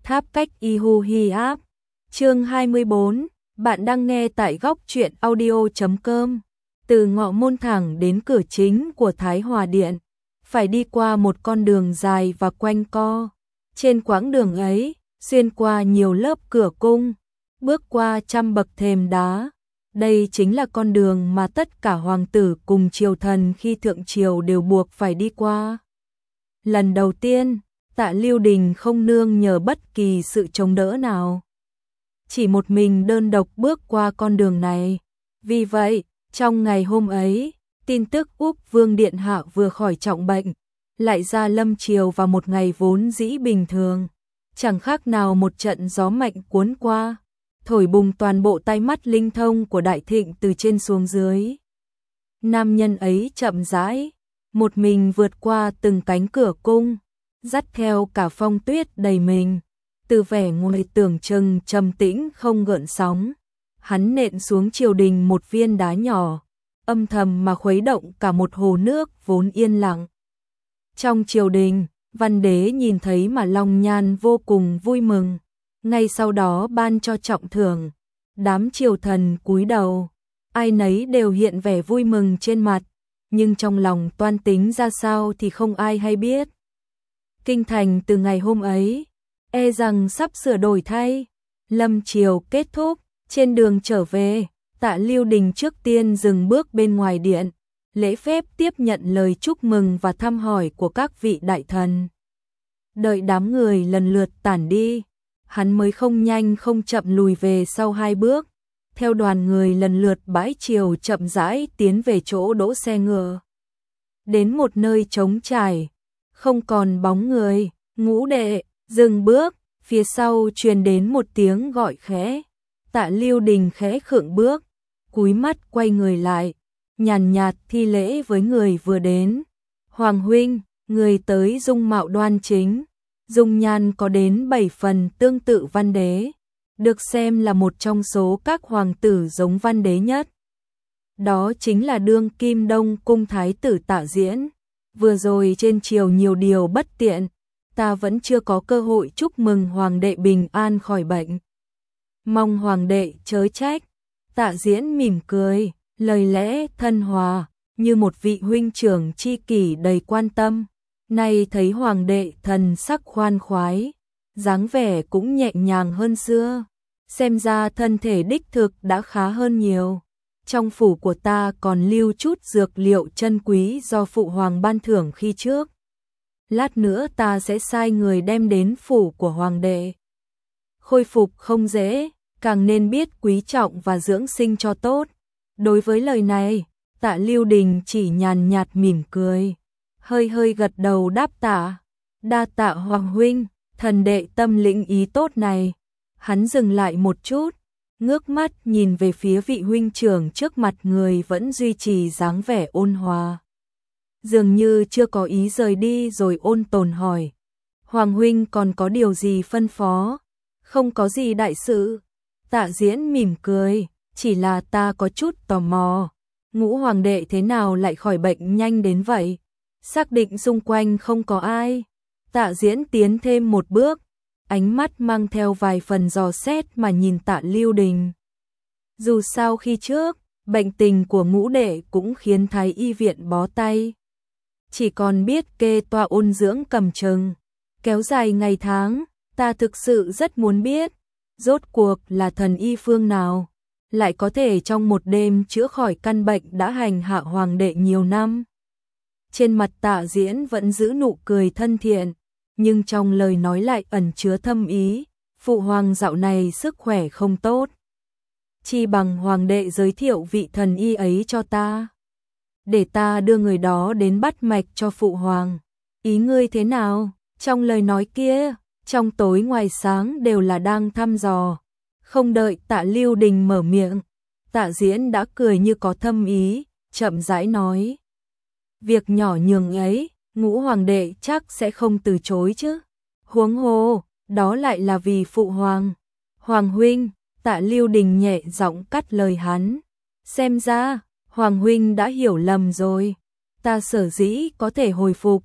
Tháp cách y hu hi áp. Chương 24, bạn đang nghe tại góc truyện audio.com. Từ ngọ môn thẳng đến cửa chính của Thái Hòa Điện, phải đi qua một con đường dài và quanh co. Trên quãng đường ấy, xuyên qua nhiều lớp cửa cung, bước qua trăm bậc thềm đá. Đây chính là con đường mà tất cả hoàng tử cùng triều thần khi thượng triều đều buộc phải đi qua. Lần đầu tiên, Tạ Lưu Đình không nương nhờ bất kỳ sự chống đỡ nào, chỉ một mình đơn độc bước qua con đường này. Vì vậy, trong ngày hôm ấy, tin tức Úc Vương Điện Hạ vừa khỏi trọng bệnh, lại ra lâm triều vào một ngày vốn dĩ bình thường, chẳng khác nào một trận gió mạnh cuốn qua, thổi bùng toàn bộ tai mắt linh thông của Đại Thịnh từ trên xuống dưới. Nam nhân ấy chậm rãi, một mình vượt qua từng cánh cửa cung, dắt theo cả phong tuyết đầy mình. Từ vẻ ngoài tưởng chừng trầm tĩnh không gợn sóng, hắn nện xuống triều đình một viên đá nhỏ, âm thầm mà khuấy động cả một hồ nước vốn yên lặng. Trong triều đình, văn đế nhìn thấy mà lòng nhan vô cùng vui mừng, ngay sau đó ban cho trọng thưởng. Đám triều thần cúi đầu, ai nấy đều hiện vẻ vui mừng trên mặt, nhưng trong lòng toan tính ra sao thì không ai hay biết. Kinh thành từ ngày hôm ấy, e rằng sắp sửa đổi thay. Lâm triều kết thúc, trên đường trở về, Tạ Lưu Đình trước tiên dừng bước bên ngoài điện, lễ phép tiếp nhận lời chúc mừng và thăm hỏi của các vị đại thần. Đợi đám người lần lượt tản đi, hắn mới không nhanh không chậm lùi về sau hai bước, theo đoàn người lần lượt bãi triều chậm rãi tiến về chỗ đỗ xe ngựa. Đến một nơi trống trải, không còn bóng người, Ngũ đệ, dừng bước, phía sau truyền đến một tiếng gọi khẽ. Tạ Lưu Đình khẽ khựng bước, cúi mắt quay người lại, nhàn nhạt thi lễ với người vừa đến. Hoàng huynh, người tới dung mạo đoan chính, dung nhan có đến 7 phần tương tự văn đế, được xem là một trong số các hoàng tử giống văn đế nhất. Đó chính là đương kim Đông cung thái tử Tạ Diễn. Vừa rồi trên triều nhiều điều bất tiện, ta vẫn chưa có cơ hội chúc mừng hoàng đệ bình an khỏi bệnh. Mong hoàng đệ chớ trách. Tạ Diễn mỉm cười, lời lẽ thân hòa, như một vị huynh trưởng tri kỷ đầy quan tâm. Nay thấy hoàng đệ thần sắc khoan khoái, dáng vẻ cũng nhẹ nhàng hơn xưa, xem ra thân thể đích thực đã khá hơn nhiều. Trong phủ của ta còn lưu chút dược liệu chân quý do phụ hoàng ban thưởng khi trước. Lát nữa ta sẽ sai người đem đến phủ của hoàng đệ. Khôi phục không dễ, càng nên biết quý trọng và dưỡng sinh cho tốt. Đối với lời này, Tạ Lưu Đình chỉ nhàn nhạt mỉm cười, hơi hơi gật đầu đáp tạ. Đa tạ hoàng huynh, thần đệ tâm lĩnh ý tốt này. Hắn dừng lại một chút, ngước mắt nhìn về phía vị huynh trưởng trước mặt, người vẫn duy trì dáng vẻ ôn hòa, dường như chưa có ý rời đi, rồi ôn tồn hỏi: Hoàng huynh còn có điều gì phân phó? Không có gì đại sự. Tạ Diễn mỉm cười, chỉ là ta có chút tò mò, Ngũ hoàng đệ thế nào lại khỏi bệnh nhanh đến vậy? Xác định xung quanh không có ai. Tạ Diễn tiến thêm một bước, ánh mắt mang theo vài phần dò xét mà nhìn Tạ Lưu Đình. Dù sao khi trước, bệnh tình của Ngũ đệ cũng khiến thái y viện bó tay, chỉ còn biết kê toa ôn dưỡng cầm chừng. Kéo dài ngày tháng, ta thực sự rất muốn biết, rốt cuộc là thần y phương nào, lại có thể trong một đêm chữa khỏi căn bệnh đã hành hạ hoàng đệ nhiều năm. Trên mặt Tạ Diễn vẫn giữ nụ cười thân thiện, nhưng trong lời nói lại ẩn chứa thâm ý. Phụ hoàng dạo này sức khỏe không tốt, chi bằng hoàng đệ giới thiệu vị thần y ấy cho ta, để ta đưa người đó đến bắt mạch cho phụ hoàng. Ý ngươi thế nào? Trong lời nói kia, trong tối ngoài sáng đều là đang thăm dò. Không đợi Tạ Lưu Đình mở miệng, Tạ Diễn đã cười như có thâm ý, chậm rãi nói: Việc nhỏ nhường ấy, Ngũ hoàng đệ chắc sẽ không từ chối chứ? Huống hồ, đó lại là vì phụ hoàng. Hoàng huynh, Tạ Lưu Đình nhẹ giọng cắt lời hắn. Xem ra, hoàng huynh đã hiểu lầm rồi. Ta sở dĩ có thể hồi phục,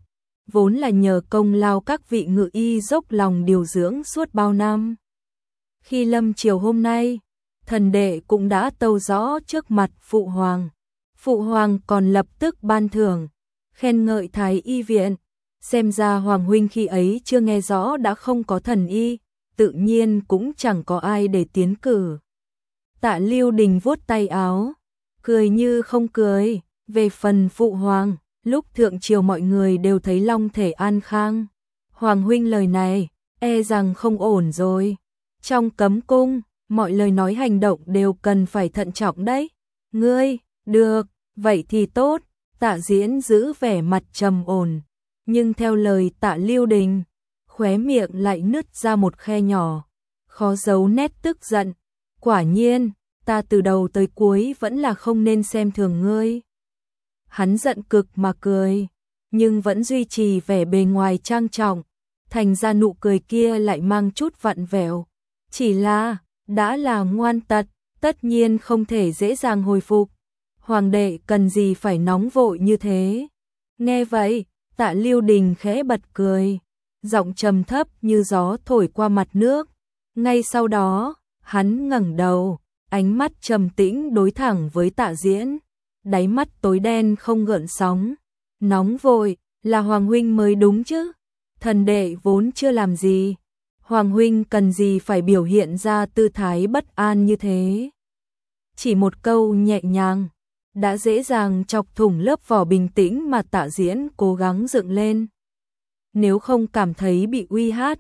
vốn là nhờ công lao các vị ngự y dốc lòng điều dưỡng suốt bao năm. Khi lâm chiều hôm nay, thần đệ cũng đã tâu rõ trước mặt Phụ Hoàng. Phụ Hoàng còn lập tức ban thưởng, khen ngợi Thái y viện. Xem ra Hoàng huynh khi ấy chưa nghe rõ đã không có thần y, tự nhiên cũng chẳng có ai để tiến cử. Tạ Lưu Đình vuốt tay áo, cười như không cười. Về phần Phụ Hoàng, lúc thượng triều mọi người đều thấy long thể an khang. Hoàng huynh lời này, e rằng không ổn rồi. Trong cấm cung, mọi lời nói hành động đều cần phải thận trọng đấy. Ngươi, được, vậy thì tốt. Tạ Diễn giữ vẻ mặt trầm ổn, nhưng theo lời Tạ Lưu Đình, khóe miệng lại nứt ra một khe nhỏ, khó giấu nét tức giận. Quả nhiên, ta từ đầu tới cuối vẫn là không nên xem thường ngươi. Hắn giận cực mà cười, nhưng vẫn duy trì vẻ bề ngoài trang trọng, thành ra nụ cười kia lại mang chút vặn vẹo. Chỉ là, đã là ngoan tật, tất nhiên không thể dễ dàng hồi phục. Hoàng đệ cần gì phải nóng vội như thế. Nghe vậy, Tạ Lưu Đình khẽ bật cười, giọng trầm thấp như gió thổi qua mặt nước. Ngay sau đó, hắn ngẩng đầu, ánh mắt trầm tĩnh đối thẳng với Tạ Diễn, đáy mắt tối đen không gợn sóng. Nóng vội, là Hoàng huynh mới đúng chứ. Thần đệ vốn chưa làm gì. Hoàng huynh cần gì phải biểu hiện ra tư thái bất an như thế. Chỉ một câu nhẹ nhàng, đã dễ dàng chọc thủng lớp vỏ bình tĩnh mà Tạ Diễn cố gắng dựng lên. Nếu không cảm thấy bị uy hiếp,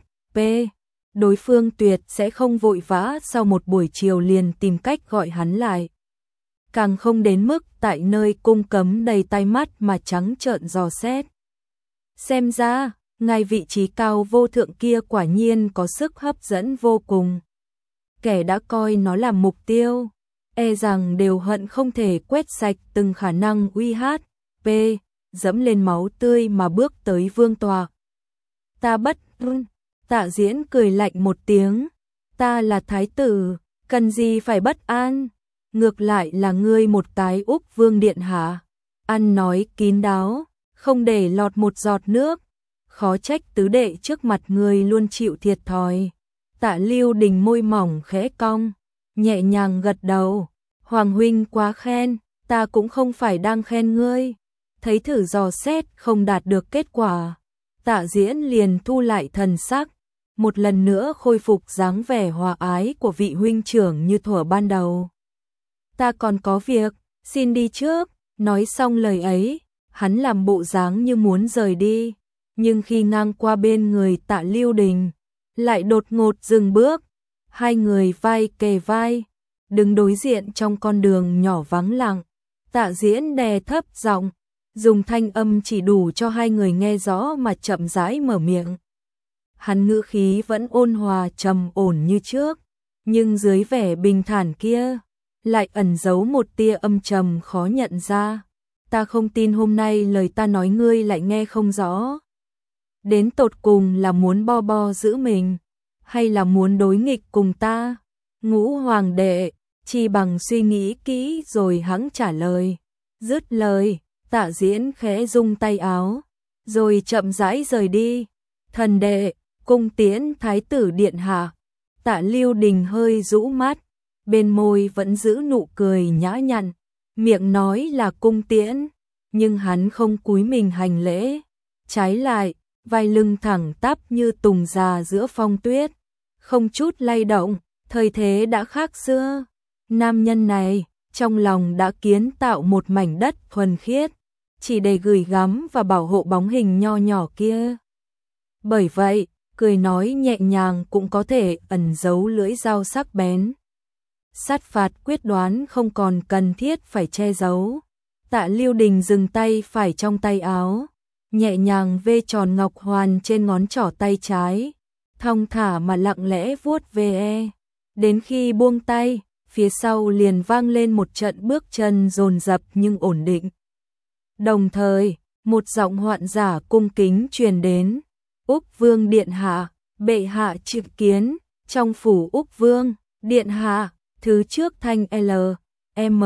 đối phương tuyệt sẽ không vội vã sau một buổi chiều liền tìm cách gọi hắn lại. Càng không đến mức tại nơi cung cấm đầy tai mắt mà trắng trợn dò xét. Xem ra, ngài vị trí cao vô thượng kia quả nhiên có sức hấp dẫn vô cùng. Kẻ đã coi nó là mục tiêu, e rằng đều hận không thể quét sạch từng khả năng uy hiếp, dẫm lên máu tươi mà bước tới vương tọa. Ta bất ưng. Tạ Diễn cười lạnh một tiếng, ta là thái tử, cần gì phải bất an, ngược lại là ngươi một cái Úc vương điện hạ, ăn nói kín đáo, không để lọt một giọt nước, khó trách tứ đệ trước mặt ngươi luôn chịu thiệt thòi. Tạ Lưu Đình môi mỏng khẽ cong, nhẹ nhàng gật đầu, Hoàng huynh quá khen, ta cũng không phải đang khen ngươi. Thấy thử dò xét không đạt được kết quả, Tạ Diễn liền thu lại thần sắc, một lần nữa khôi phục dáng vẻ hòa ái của vị huynh trưởng như thuở ban đầu. Ta còn có việc, xin đi trước. Nói xong lời ấy, hắn làm bộ dáng như muốn rời đi, nhưng khi ngang qua bên người Tạ Lưu Đình, lại đột ngột dừng bước. Hai người vai kề vai, đứng đối diện trong con đường nhỏ vắng lặng. Tạ Diễn đè thấp giọng, dùng thanh âm chỉ đủ cho hai người nghe rõ mà chậm rãi mở miệng. Hắn ngữ khí vẫn ôn hòa trầm ổn như trước, nhưng dưới vẻ bình thản kia, lại ẩn giấu một tia âm trầm khó nhận ra. Ta không tin hôm nay lời ta nói ngươi lại nghe không rõ. Đến tột cùng là muốn bo bo giữ mình, hay là muốn đối nghịch cùng ta? Ngũ hoàng đệ, chi bằng suy nghĩ kỹ rồi hẵng trả lời. Dứt lời, Tạ Diễn khẽ rung tay áo, rồi chậm rãi rời đi. Thần đệ, cung tiễn thái tử điện hạ. Tạ Lưu Đình hơi rũ mắt, bên môi vẫn giữ nụ cười nhã nhặn, miệng nói là cung tiễn, nhưng hắn không cúi mình hành lễ, trái lại, vai lưng thẳng tắp như tùng già giữa phong tuyết, không chút lay động. Thời thế đã khác xưa, nam nhân này trong lòng đã kiến tạo một mảnh đất thuần khiết, chỉ để gửi gắm và bảo hộ bóng hình nho nhỏ kia. Bởi vậy, cười nói nhẹ nhàng cũng có thể ẩn giấu lưỡi dao sắc bén. Sát phạt quyết đoán không còn cần thiết phải che giấu. Tạ Lưu Đình dừng tay phải trong tay áo, nhẹ nhàng vê tròn ngọc hoàn trên ngón trỏ tay trái, thong thả mà lặng lẽ vuốt ve. Đến khi buông tay, phía sau liền vang lên một trận bước chân dồn dập nhưng ổn định. Đồng thời, một giọng hoạn giả cung kính truyền đến. Úc Vương điện hạ, bệ hạ trực kiến, trong phủ Úc Vương, điện hạ, thứ trước thanh L.M.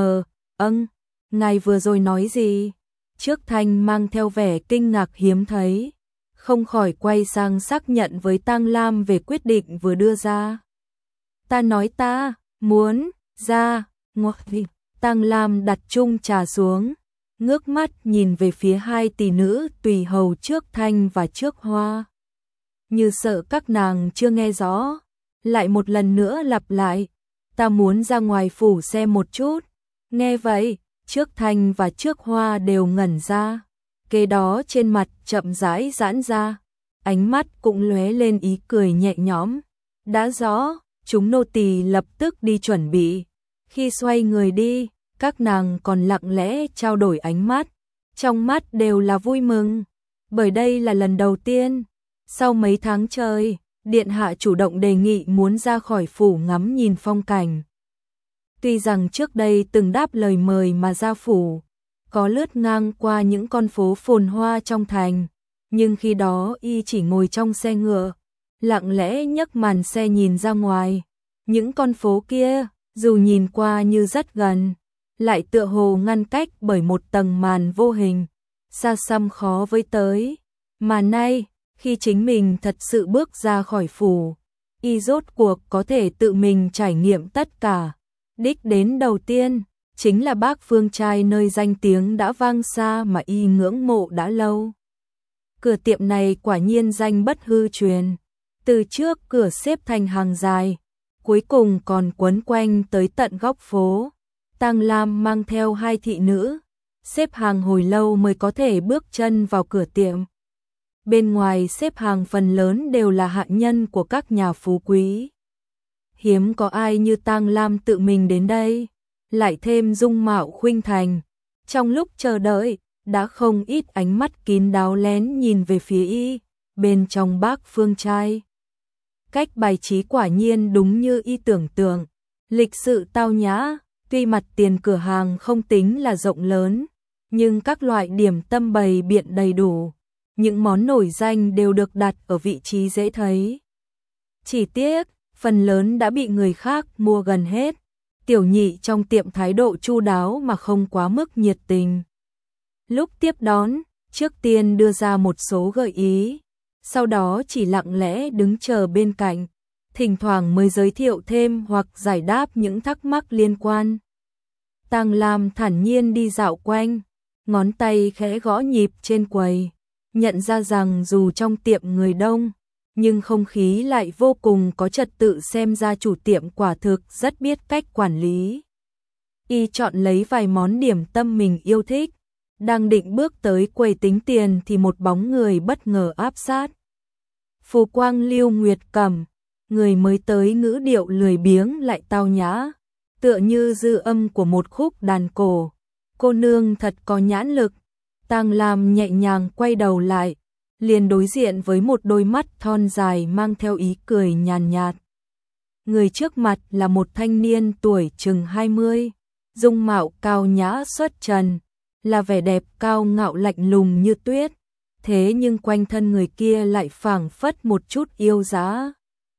Ngài vừa rồi nói gì? Trước thanh mang theo vẻ kinh ngạc hiếm thấy. không khỏi quay sang xác nhận với Tang Lam về quyết định vừa đưa ra. Ta nói ta muốn ra ngoài. Tang Lam đặt chung trà xuống, ngước mắt nhìn về phía hai tỷ nữ tùy hầu trước Thanh và trước Hoa. Như sợ các nàng chưa nghe rõ, lại một lần nữa lặp lại, ta muốn ra ngoài phủ xem một chút. Nghe vậy, trước Thanh và trước Hoa đều ngẩn ra, kế đó trên mặt chậm rãi giãn ra, ánh mắt cũng lóe lên ý cười nhẹ nhõm. Đã rõ, chúng nô tỳ lập tức đi chuẩn bị. Khi xoay người đi, các nàng còn lặng lẽ trao đổi ánh mắt, trong mắt đều là vui mừng, bởi đây là lần đầu tiên sau mấy tháng trời, điện hạ chủ động đề nghị muốn ra khỏi phủ ngắm nhìn phong cảnh. Tuy rằng trước đây từng đáp lời mời mà ra phủ, có lướt ngang qua những con phố phồn hoa trong thành, nhưng khi đó y chỉ ngồi trong xe ngựa, lặng lẽ nhấc màn xe nhìn ra ngoài. Những con phố kia, dù nhìn qua như rất gần, lại tựa hồ ngăn cách bởi một tầng màn vô hình, xa xăm khó với tới. Mà nay, khi chính mình thật sự bước ra khỏi phủ, y rốt cuộc có thể tự mình trải nghiệm tất cả. Đích đến đầu tiên, chính là Bác Phương Trai, nơi danh tiếng đã vang xa mà y ngưỡng mộ đã lâu. Cửa tiệm này quả nhiên danh bất hư truyền, từ trước cửa xếp thành hàng dài, cuối cùng còn quấn quanh tới tận góc phố. Tang Lam mang theo hai thị nữ, xếp hàng hồi lâu mới có thể bước chân vào cửa tiệm. Bên ngoài xếp hàng phần lớn đều là hạ nhân của các nhà phú quý. Hiếm có ai như Tang Lam tự mình đến đây, lại thêm dung mạo khuynh thành. Trong lúc chờ đợi, đã không ít ánh mắt kín đáo lén nhìn về phía y, bên trong Bác Phương Trai. Cách bài trí quả nhiên đúng như y tưởng tượng, lịch sự tao nhã, tuy mặt tiền cửa hàng không tính là rộng lớn, nhưng các loại điểm tâm bày biện đầy đủ, những món nổi danh đều được đặt ở vị trí dễ thấy. Chỉ tiếc, phần lớn đã bị người khác mua gần hết. Tiểu nhị trong tiệm thái độ chu đáo mà không quá mức nhiệt tình. Lúc tiếp đón, trước tiên đưa ra một số gợi ý, sau đó chỉ lặng lẽ đứng chờ bên cạnh, thỉnh thoảng mới giới thiệu thêm hoặc giải đáp những thắc mắc liên quan. Tang Lam thản nhiên đi dạo quanh, ngón tay khẽ gõ nhịp trên quầy, nhận ra rằng dù trong tiệm người đông, nhưng không khí lại vô cùng có trật tự, xem ra chủ tiệm quả thực rất biết cách quản lý. Y chọn lấy vài món điểm tâm mình yêu thích, đang định bước tới quầy tính tiền thì một bóng người bất ngờ áp sát. Phù Quang Lưu Nguyệt Cẩm, người mới tới ngữ điệu lười biếng lại tao nhã, tựa như dư âm của một khúc đàn cổ. Cô nương thật có nhãn lực. Tang Lam nhẹ nhàng quay đầu lại, liền đối diện với một đôi mắt thon dài mang theo ý cười nhàn nhạt. Người trước mặt là một thanh niên tuổi chừng 20, dung mạo cao nhã xuất trần, là vẻ đẹp cao ngạo lạnh lùng như tuyết, thế nhưng quanh thân người kia lại phảng phất một chút yêu dã.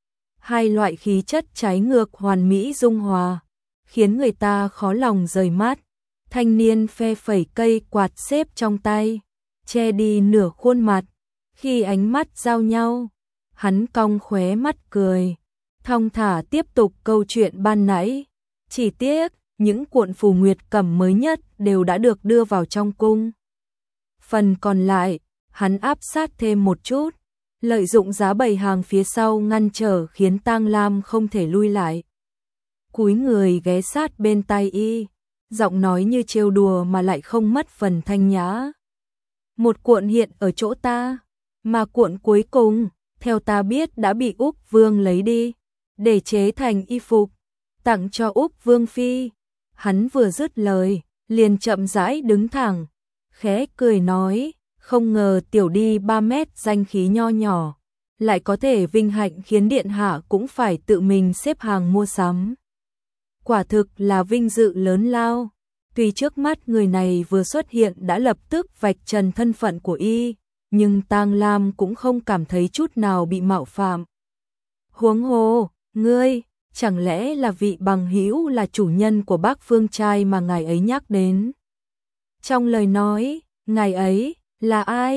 Hai loại khí chất trái ngược hoàn mỹ dung hòa, khiến người ta khó lòng rời mắt. Thanh niên phe phẩy cây quạt xếp trong tay, che đi nửa khuôn mặt. Khi ánh mắt giao nhau, hắn cong khóe mắt cười, thong thả tiếp tục câu chuyện ban nãy. Chỉ tiếc, những cuộn phù nguyệt cẩm mới nhất đều đã được đưa vào trong cung. Phần còn lại, hắn áp sát thêm một chút, lợi dụng giá bày hàng phía sau ngăn trở khiến Tang Lam không thể lui lại. Cúi người ghé sát bên tai y, giọng nói như trêu đùa mà lại không mất phần thanh nhã. Một cuộn hiện ở chỗ ta, mà cuộn cuối cùng, theo ta biết đã bị Úc Vương lấy đi, để chế thành y phục, tặng cho Úc Vương Phi. Hắn vừa dứt lời, liền chậm rãi đứng thẳng, khẽ cười nói, không ngờ tiểu đi 3 mét danh khí nho nhỏ, lại có thể vinh hạnh khiến điện hạ cũng phải tự mình xếp hàng mua sắm. Quả thực là vinh dự lớn lao. Tuy trước mắt người này vừa xuất hiện đã lập tức vạch trần thân phận của y, nhưng Tang Lam cũng không cảm thấy chút nào bị mạo phạm. Huống hồ, ngươi, chẳng lẽ là vị bằng hữu là chủ nhân của Bác Phương Trai mà ngài ấy nhắc đến? Trong lời nói, ngài ấy là ai?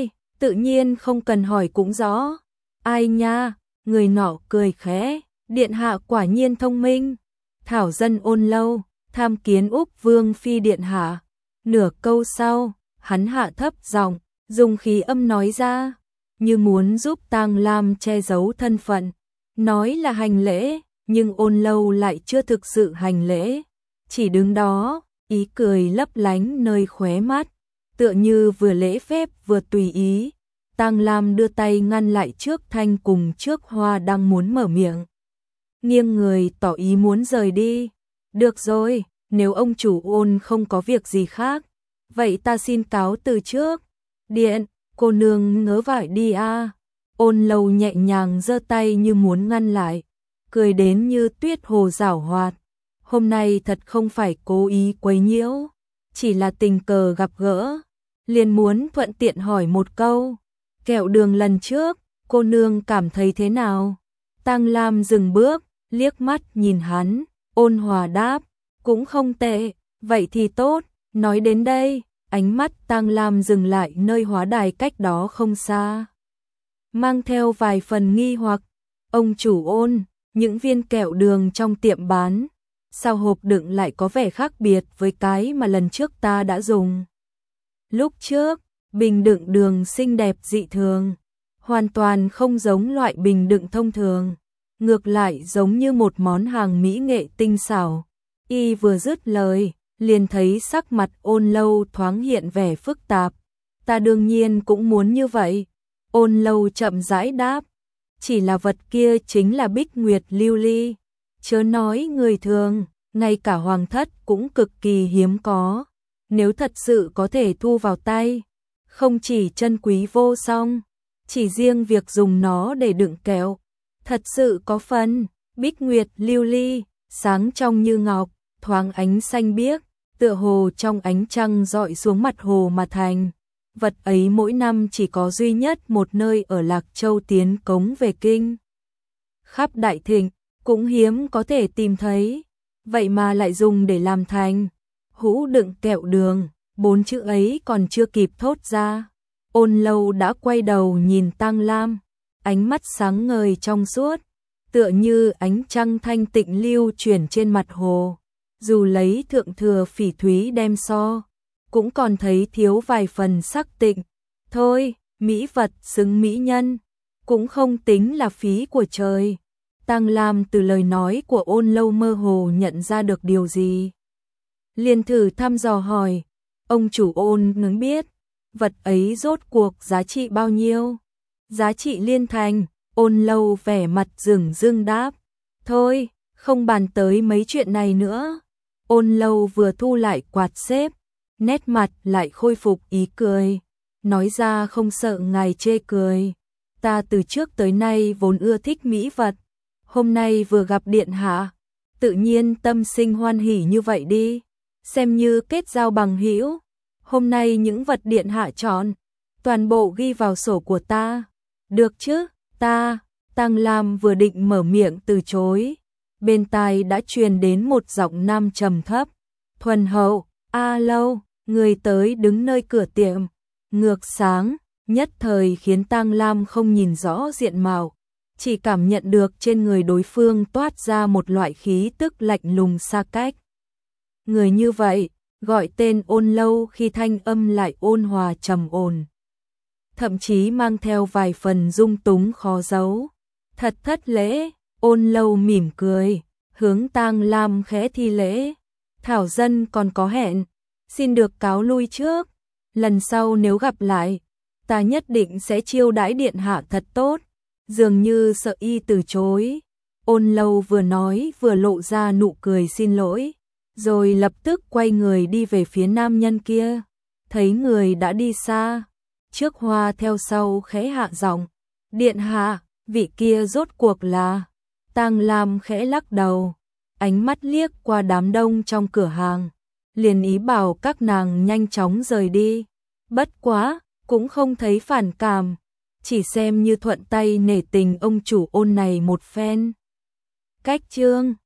tự nhiên không cần hỏi cũng rõ. Ai nha, người nọ cười khẽ, điện hạ quả nhiên thông minh. Thảo dân Ôn Lâu, tham kiến Úc Vương phi điện hạ. Nửa câu sau, hắn hạ thấp giọng, dùng khí âm nói ra, như muốn giúp Tang Lam che giấu thân phận. Nói là hành lễ, nhưng Ôn Lâu lại chưa thực sự hành lễ, chỉ đứng đó, ý cười lấp lánh nơi khóe mắt, tựa như vừa lễ phép vừa tùy ý. Tang Lam đưa tay ngăn lại trước Thanh cùng trước Hoa đang muốn mở miệng, nghiêng người tỏ ý muốn rời đi. Được rồi, nếu ông chủ Ôn không có việc gì khác, vậy ta xin cáo từ trước. Điện, cô nương ngớ vải đi a. Ôn Lâu nhẹ nhàng giơ tay như muốn ngăn lại, cười đến như tuyết hồ giảo hoạt. Hôm nay thật không phải cố ý quấy nhiễu, chỉ là tình cờ gặp gỡ, liền muốn thuận tiện hỏi một câu. Kẹo đường lần trước, cô nương cảm thấy thế nào? Tang Lam dừng bước, liếc mắt nhìn hắn, ôn hòa đáp, cũng không tệ, vậy thì tốt. Nói đến đây, ánh mắt Tang Lam dừng lại nơi hóa đài cách đó không xa, mang theo vài phần nghi hoặc. Ông chủ Ôn, những viên kẹo đường trong tiệm bán, sao hộp đựng lại có vẻ khác biệt với cái mà lần trước ta đã dùng? Lúc trước, bình đựng đường xinh đẹp dị thường, hoàn toàn không giống loại bình đựng thông thường, ngược lại giống như một món hàng mỹ nghệ tinh xảo. Y vừa dứt lời, liền thấy sắc mặt Ôn Lâu thoáng hiện vẻ phức tạp. Ta đương nhiên cũng muốn như vậy. Ôn Lâu chậm rãi đáp, chỉ là vật kia chính là Bích Nguyệt lưu ly, chớ nói người thường, ngay cả hoàng thất cũng cực kỳ hiếm có. Nếu thật sự có thể thu vào tay, không chỉ chân quý vô song, chỉ riêng việc dùng nó để đựng kẹo, thật sự có phần. Bích Nguyệt lưu ly, sáng trong như ngọc, thoáng ánh xanh biếc, tựa hồ trong ánh trăng rọi xuống mặt hồ mà thành. Vật ấy mỗi năm chỉ có duy nhất một nơi ở Lạc Châu tiến cống về kinh. Khắp Đại Thịnh, cũng hiếm có thể tìm thấy, vậy mà lại dùng để làm thành hũ đựng kẹo đường. 4 chữ ấy còn chưa kịp thốt ra, Ôn Lâu đã quay đầu nhìn Tang Lam, ánh mắt sáng ngời trong suốt, tựa như ánh trăng thanh tịnh lưu chuyển trên mặt hồ. Dù lấy thượng thừa phỉ thúy đem so, cũng còn thấy thiếu vài phần sắc tịnh. Thôi, mỹ vật xứng mỹ nhân, cũng không tính là phí của trời. Tang Lam từ lời nói của Ôn Lâu mơ hồ nhận ra được điều gì, liền thử thăm dò hỏi, ông chủ Ôn nướng biết, vật ấy rốt cuộc giá trị bao nhiêu? Giá trị liên thành. Ôn Lâu vẻ mặt dửng dưng đáp, thôi, không bàn tới mấy chuyện này nữa. Ôn Lâu vừa thu lại quạt xếp, nét mặt lại khôi phục ý cười, nói ra không sợ ngài chê cười. Ta từ trước tới nay vốn ưa thích mỹ vật, hôm nay vừa gặp điện hạ, tự nhiên tâm sinh hoan hỉ như vậy đi, xem như kết giao bằng hữu. Hôm nay những vật điện hạ chọn, toàn bộ ghi vào sổ của ta, được chứ? Ta, Tang Lam vừa định mở miệng từ chối, bên tai đã truyền đến một giọng nam trầm thấp, thuần hậu. A Lâu, người tới đứng nơi cửa tiệm, ngược sáng, nhất thời khiến Tang Lam không nhìn rõ diện mạo, chỉ cảm nhận được trên người đối phương toát ra một loại khí tức lạnh lùng xa cách. Người như vậy, gọi tên Ôn Lâu khi thanh âm lại ôn hòa trầm ổn, thậm chí mang theo vài phần dung túng khó giấu. Thật thất lễ. Ôn Lâu mỉm cười, hướng Tang Lam khẽ thi lễ. Thảo dân còn có hẹn, xin được cáo lui trước. Lần sau nếu gặp lại, ta nhất định sẽ chiêu đãi điện hạ thật tốt. Dường như sợ y từ chối, Ôn Lâu vừa nói vừa lộ ra nụ cười xin lỗi, rồi lập tức quay người đi về phía nam nhân kia. Thấy người đã đi xa, trước Hoa theo sau khẽ hạ giọng, điện hạ, vị kia rốt cuộc là? Tang Lam khẽ lắc đầu, ánh mắt liếc qua đám đông trong cửa hàng, liền ý bảo các nàng nhanh chóng rời đi. Bất quá, cũng không thấy phản cảm, chỉ xem như thuận tay nể tình ông chủ Ôn này một phen. Cách chương